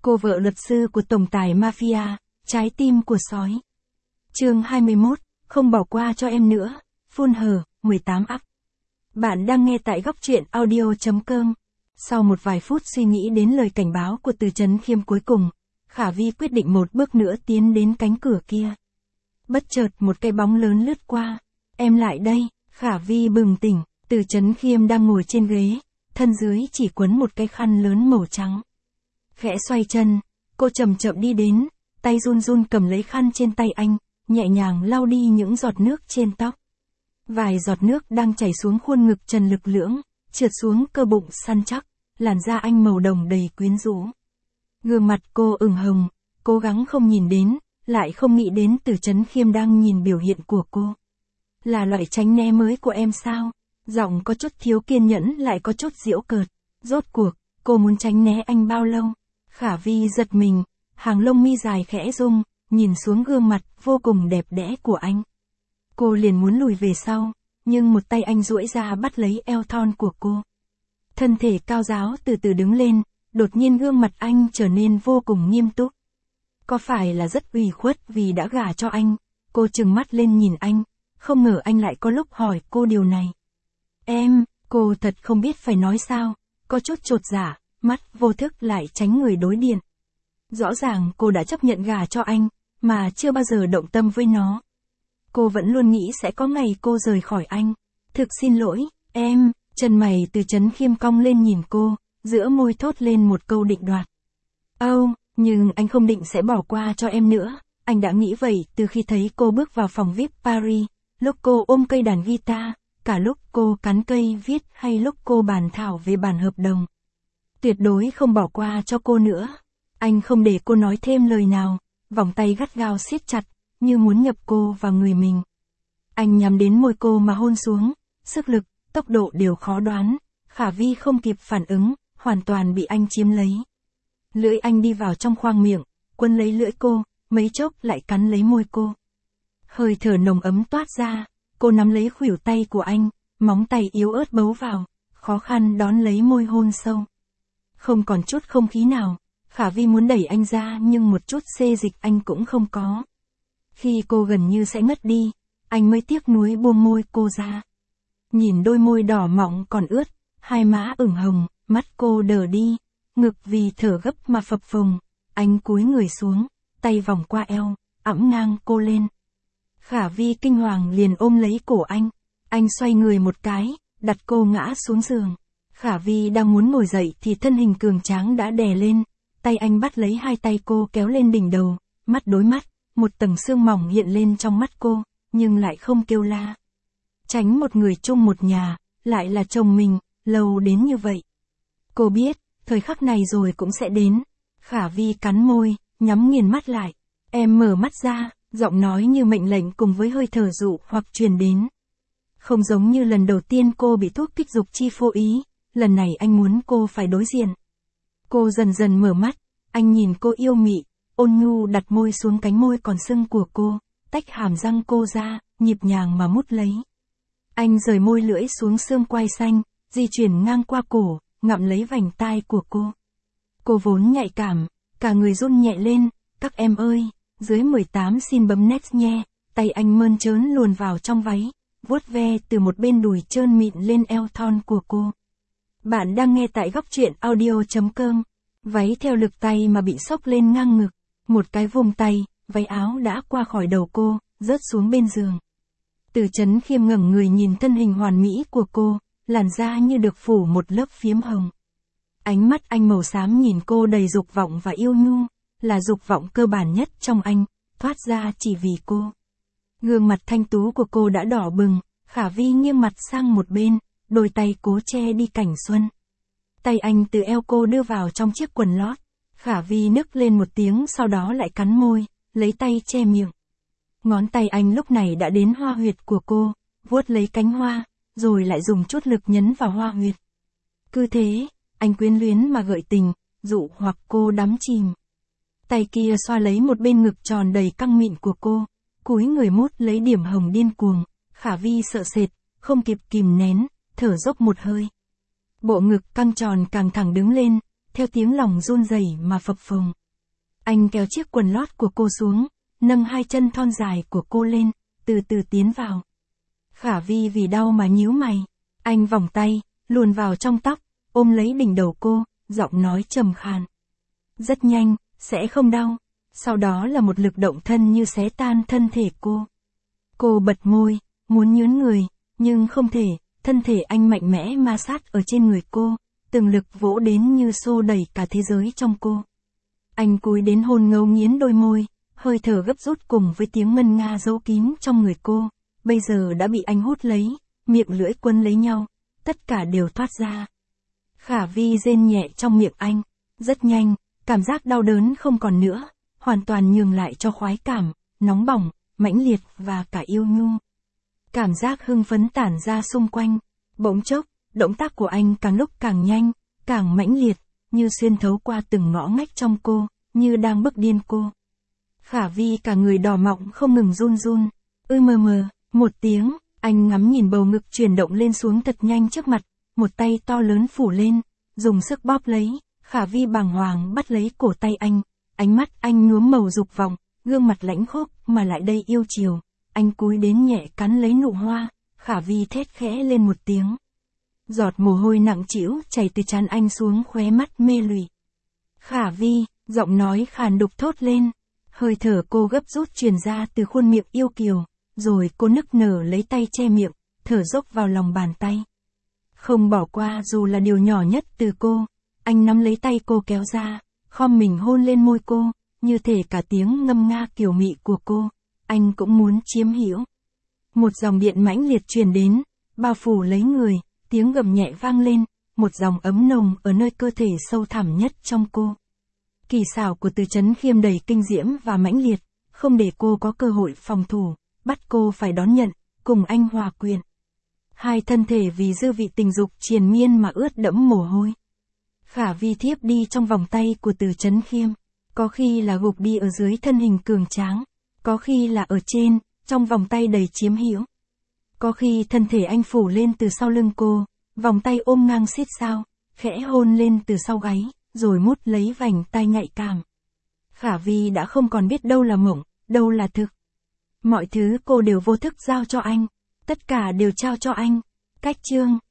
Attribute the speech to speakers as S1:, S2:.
S1: Cô vợ luật sư của tổng tài mafia, trái tim của sói. Chương 21, không bỏ qua cho em nữa, phun hờ, 18 up. Bạn đang nghe tại góc truyện audio.com. Sau một vài phút suy nghĩ đến lời cảnh báo của Từ Chấn Khiêm cuối cùng, Khả Vi quyết định một bước nữa tiến đến cánh cửa kia. Bất chợt một cái bóng lớn lướt qua. Em lại đây, Khả Vi bừng tỉnh, Từ Chấn Khiêm đang ngồi trên ghế, thân dưới chỉ quấn một cái khăn lớn màu trắng. Khẽ xoay chân, cô chậm chậm đi đến, tay run run cầm lấy khăn trên tay anh, nhẹ nhàng lau đi những giọt nước trên tóc. Vài giọt nước đang chảy xuống khuôn ngực trần lực lưỡng, trượt xuống cơ bụng săn chắc, làn da anh màu đồng đầy quyến rũ. Gương mặt cô ửng hồng, cố gắng không nhìn đến, lại không nghĩ đến Từ Chấn Khiêm đang nhìn biểu hiện của cô. Là loại tránh né mới của em sao? Giọng có chút thiếu kiên nhẫn lại có chút giễu cợt. Rốt cuộc, cô muốn tránh né anh bao lâu? Khả Vi giật mình, hàng lông mi dài khẽ rung, nhìn xuống gương mặt vô cùng đẹp đẽ của anh. Cô liền muốn lùi về sau, nhưng một tay anh duỗi ra bắt lấy eo thon của cô. Thân thể cao ráo từ từ đứng lên, đột nhiên gương mặt anh trở nên vô cùng nghiêm túc. Có phải là rất ủy khuất vì đã gả cho anh? Cô trừng mắt lên nhìn anh, không ngờ anh lại có lúc hỏi cô điều này. Cô thật không biết phải nói sao, có chút chột dạ, mắt vô thức lại tránh người đối diện. Rõ ràng cô đã chấp nhận gả cho anh, mà chưa bao giờ động tâm với nó. Cô vẫn luôn nghĩ sẽ có ngày cô rời khỏi anh. Thực xin lỗi, em, chân mày Từ Chấn Khiêm cong lên nhìn cô, giữa môi thốt lên một câu định đoạt. Nhưng anh không định sẽ bỏ qua cho em nữa, anh đã nghĩ vậy từ khi thấy cô bước vào phòng VIP Paris, lúc cô ôm cây đàn guitar, cả lúc cô cắn cây viết hay lúc cô bàn thảo về bản hợp đồng. Tuyệt đối không bỏ qua cho cô nữa. Anh không để cô nói thêm lời nào, vòng tay gắt gao siết chặt, như muốn nhập cô vào người mình. Anh nhắm đến môi cô mà hôn xuống, sức lực, tốc độ đều khó đoán, Khả Vi không kịp phản ứng, hoàn toàn bị anh chiếm lấy. Lưỡi anh đi vào trong khoang miệng, quấn lấy lưỡi cô, mấy chốc lại cắn lấy môi cô. Hơi thở nồng ấm toát ra, cô nắm lấy khuỷu tay của anh, móng tay yếu ớt bấu vào, khó khăn đón lấy môi hôn sâu. Không còn chút không khí nào, Khả Vi muốn đẩy anh ra nhưng một chút xê dịch anh cũng không có. Khi cô gần như sẽ ngất đi, anh mới tiếc nuối buông môi cô ra. Nhìn đôi môi đỏ mọng còn ướt, hai má ửng hồng, mắt cô đờ đi, ngực vì thở gấp mà phập phồng, anh cúi người xuống, tay vòng qua eo, ẵm ngang cô lên. Khả Vi kinh hoàng liền ôm lấy cổ anh xoay người một cái, đặt cô ngã xuống giường. Khả Vi đang muốn ngồi dậy thì thân hình cường tráng đã đè lên, tay anh bắt lấy hai tay cô kéo lên đỉnh đầu, mắt đối mắt, một tầng sương mỏng hiện lên trong mắt cô, nhưng lại không kêu la. Tránh một người chung một nhà, lại là chồng mình, lâu đến như vậy. Cô biết, thời khắc này rồi cũng sẽ đến. Khả Vi cắn môi, nhắm nghiền mắt lại. Em mở mắt ra, giọng nói như mệnh lệnh cùng với hơi thở dụ hoặc truyền đến. Không giống như lần đầu tiên cô bị thuốc kích dục chi phối ý, lần này anh muốn cô phải đối diện. Cô dần dần mở mắt, anh nhìn cô yêu mị, ôn nhu đặt môi xuống cánh môi còn sưng của cô, tách hàm răng cô ra, nhịp nhàng mà mút lấy. Anh rời môi lưỡi xuống xương quai xanh, di chuyển ngang qua cổ, ngậm lấy vành tai của cô. Cô vốn nhạy cảm, cả người run nhẹ lên, các em ơi, dưới 18 xin bấm next nhé, tay anh mơn trớn luồn vào trong váy, vuốt ve từ một bên đùi trơn mịn lên eo thon của cô. Bạn đang nghe tại góc truyện audio.com. Váy theo lực tay mà bị xốc lên ngang ngực, một cái vùng tay, váy áo đã qua khỏi đầu cô, rớt xuống bên giường. Từ Chấn Khiêm ngẩng người nhìn thân hình hoàn mỹ của cô, làn da như được phủ một lớp phiếm hồng. Ánh mắt anh màu xám nhìn cô đầy dục vọng và yêu nhu, là dục vọng cơ bản nhất trong anh, thoát ra chỉ vì cô. Gương mặt thanh tú của cô đã đỏ bừng, Khả Vi nghiêng mặt sang một bên, đôi tay cố che đi cảnh xuân. Tay anh từ eo cô đưa vào trong chiếc quần lót, Khả Vi nức lên một tiếng sau đó lại cắn môi, lấy tay che miệng. Ngón tay anh lúc này đã đến hoa huyệt của cô, vuốt lấy cánh hoa, rồi lại dùng chút lực nhấn vào hoa huyệt. Cứ thế, anh quyến luyến mà gợi tình, dụ hoặc cô đắm chìm. Tay kia xoa lấy một bên ngực tròn đầy căng mịn của cô, cúi người mút lấy điểm hồng điên cuồng. Khả Vi sợ sệt, không kịp kìm nén, thở dốc một hơi. Bộ ngực căng tròn càng thẳng đứng lên, theo tiếng lòng run rẩy mà phập phồng. Anh kéo chiếc quần lót của cô xuống, nâng hai chân thon dài của cô lên, từ từ tiến vào. Khả Vi vì đau mà nhíu mày. Anh vòng tay, luồn vào trong tóc, ôm lấy đỉnh đầu cô, giọng nói trầm khàn. Rất nhanh, sẽ không đau. Sau đó là một lực động thân như xé tan thân thể cô. Cô bật môi, muốn nhướn người, nhưng không thể, thân thể anh mạnh mẽ ma sát ở trên người cô, từng lực vỗ đến như xô đẩy cả thế giới trong cô. Anh cúi đến hôn ngấu nghiến đôi môi, hơi thở gấp rút cùng với tiếng ngân nga giấu kín trong người cô, bây giờ đã bị anh hút lấy, miệng lưỡi quấn lấy nhau, tất cả đều thoát ra. Khả Vi rên nhẹ trong miệng anh, rất nhanh, cảm giác đau đớn không còn nữa, hoàn toàn nhường lại cho khoái cảm, nóng bỏng, mãnh liệt và cả yêu nhu. Cảm giác hưng phấn tản ra xung quanh, bỗng chốc, động tác của anh càng lúc càng nhanh, càng mãnh liệt, như xuyên thấu qua từng ngõ ngách trong cô, như đang bức điên cô. Khả Vi cả người đỏ mọng không ngừng run run, mờ, một tiếng, anh ngắm nhìn bầu ngực chuyển động lên xuống thật nhanh trước mặt, một tay to lớn phủ lên, dùng sức bóp lấy, Khả Vi bàng hoàng bắt lấy cổ tay anh, ánh mắt anh nhuốm màu dục vọng, gương mặt lãnh khốc mà lại đầy yêu chiều, anh cúi đến nhẹ cắn lấy nụ hoa, Khả Vi thét khẽ lên một tiếng. Giọt mồ hôi nặng trĩu chảy từ trán anh xuống khóe mắt mê lụy. Khả Vi, giọng nói khàn đục thốt lên, hơi thở cô gấp rút truyền ra từ khuôn miệng yêu kiều, rồi cô nức nở lấy tay che miệng, thở dốc vào lòng bàn tay. Không bỏ qua dù là điều nhỏ nhất từ cô, anh nắm lấy tay cô kéo ra, khom mình hôn lên môi cô, như thể cả tiếng ngâm nga kiều mị của cô, anh cũng muốn chiếm hữu. Một dòng điện mãnh liệt truyền đến, bao phủ lấy người, tiếng gầm nhẹ vang lên, một dòng ấm nồng ở nơi cơ thể sâu thẳm nhất trong cô. Kỳ xảo của Từ Chấn Khiêm đầy kinh diễm và mãnh liệt, không để cô có cơ hội phòng thủ, bắt cô phải đón nhận, cùng anh hòa quyện. Hai thân thể vì dư vị tình dục triền miên mà ướt đẫm mồ hôi. Khả Vi thiếp đi trong vòng tay của Từ Chấn Khiêm, có khi là gục đi ở dưới thân hình cường tráng, có khi là ở trên, trong vòng tay đầy chiếm hữu. Có khi thân thể anh phủ lên từ sau lưng cô, vòng tay ôm ngang xít sao, khẽ hôn lên từ sau gáy, rồi mút lấy vành tai nhạy cảm. Khả Vi đã không còn biết đâu là mộng, đâu là thực. Mọi thứ cô đều vô thức giao cho anh, tất cả đều trao cho anh. Cách chương